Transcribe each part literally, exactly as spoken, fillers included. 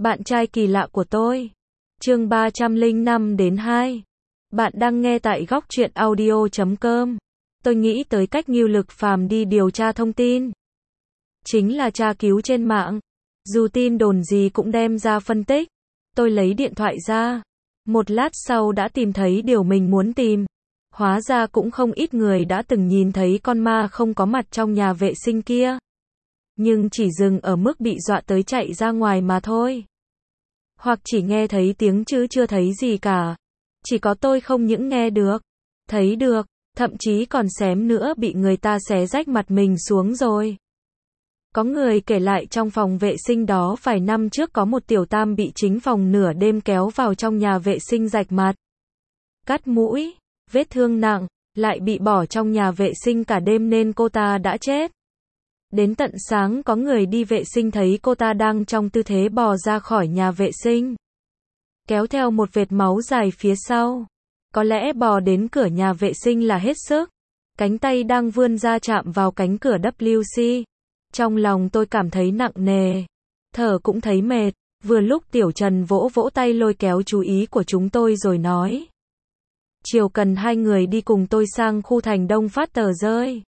Bạn trai kỳ lạ của tôi. Chương ba trăm lẻ năm đến hai. Bạn đang nghe tại góc truyện audio chấm com. Tôi nghĩ tới cách Ngưu Lực Phàm đi điều tra thông tin. Chính là tra cứu trên mạng. Dù tin đồn gì cũng đem ra phân tích. Tôi lấy điện thoại ra. Một lát sau đã tìm thấy điều mình muốn tìm. Hóa ra cũng không ít người đã từng nhìn thấy con ma không có mặt trong nhà vệ sinh kia. Nhưng chỉ dừng ở mức bị dọa tới chạy ra ngoài mà thôi. Hoặc chỉ nghe thấy tiếng chứ chưa thấy gì cả. Chỉ có tôi không những nghe được, thấy được, thậm chí còn xém nữa bị người ta xé rách mặt mình xuống rồi. Có người kể lại trong phòng vệ sinh đó vài năm trước có một tiểu tam bị chính phòng nửa đêm kéo vào trong nhà vệ sinh rạch mặt, cắt mũi, vết thương nặng, lại bị bỏ trong nhà vệ sinh cả đêm nên cô ta đã chết. Đến tận sáng có người đi vệ sinh thấy cô ta đang trong tư thế bò ra khỏi nhà vệ sinh, kéo theo một vệt máu dài phía sau. Có lẽ bò đến cửa nhà vệ sinh là hết sức. Cánh tay đang vươn ra chạm vào cánh cửa vê kép xê. Trong lòng tôi cảm thấy nặng nề, thở cũng thấy mệt. Vừa lúc Tiểu Trần vỗ vỗ tay lôi kéo chú ý của chúng tôi rồi nói: chiều cần hai người đi cùng tôi sang khu Thành Đông phát tờ rơi.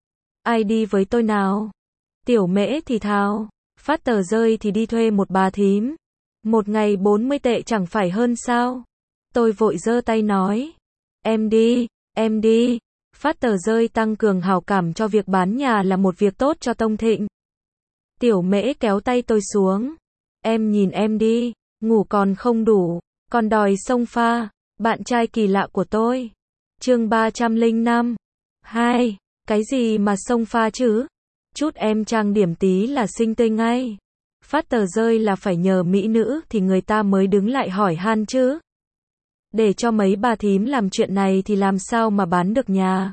Ai đi với tôi nào? Tiểu Mễ thì thào: phát tờ rơi thì đi thuê một bà thím. Một ngày bốn mươi tệ chẳng phải hơn sao? Tôi vội giơ tay nói: em đi, em đi. Phát tờ rơi tăng cường hảo cảm cho việc bán nhà là một việc tốt cho Tông Thịnh. Tiểu Mễ kéo tay tôi xuống: em nhìn em đi, ngủ còn không đủ, còn đòi xông pha. Bạn trai kỳ lạ của tôi. Chương ba trăm lẻ năm. hai. Cái gì mà xông pha chứ? Chút em trang điểm tí là xinh tươi ngay. Phát tờ rơi là phải nhờ mỹ nữ thì người ta mới đứng lại hỏi han chứ. Để cho mấy bà thím làm chuyện này thì làm sao mà bán được nhà?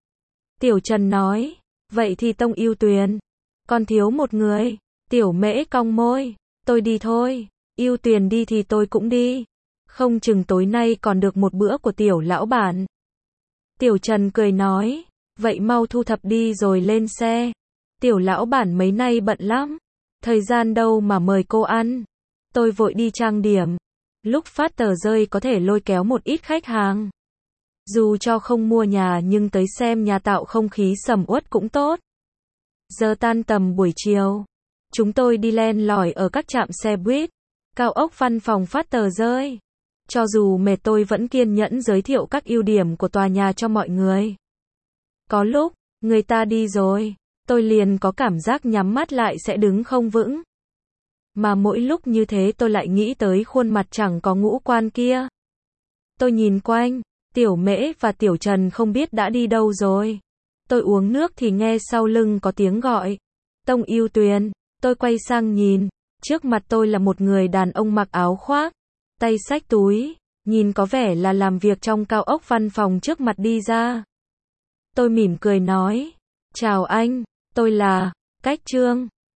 Tiểu Trần nói: vậy thì Tông Yêu Tuyền, còn thiếu một người. Tiểu Mễ cong môi: tôi đi thôi. Yêu Tuyền đi thì tôi cũng đi. Không chừng tối nay còn được một bữa của Tiểu lão bản. Tiểu Trần cười nói: vậy mau thu thập đi rồi lên xe. Tiểu lão bản mấy nay bận lắm, thời gian đâu mà mời cô ăn. Tôi vội đi trang điểm. Lúc phát tờ rơi có thể lôi kéo một ít khách hàng. Dù cho không mua nhà nhưng tới xem nhà tạo không khí sầm uất cũng tốt. Giờ tan tầm buổi chiều, chúng tôi đi len lỏi ở các trạm xe buýt, cao ốc văn phòng phát tờ rơi. Cho dù mệt tôi vẫn kiên nhẫn giới thiệu các ưu điểm của tòa nhà cho mọi người. Có lúc, người ta đi rồi, tôi liền có cảm giác nhắm mắt lại sẽ đứng không vững. Mà mỗi lúc như thế tôi lại nghĩ tới khuôn mặt chẳng có ngũ quan kia. Tôi nhìn quanh, Tiểu Mễ và Tiểu Trần không biết đã đi đâu rồi. Tôi uống nước thì nghe sau lưng có tiếng gọi: Tông Yêu Tuyền. Tôi quay sang nhìn, trước mặt tôi là một người đàn ông mặc áo khoác, tay xách túi, nhìn có vẻ là làm việc trong cao ốc văn phòng trước mặt đi ra. Tôi mỉm cười nói: chào anh, tôi là Cách Trương.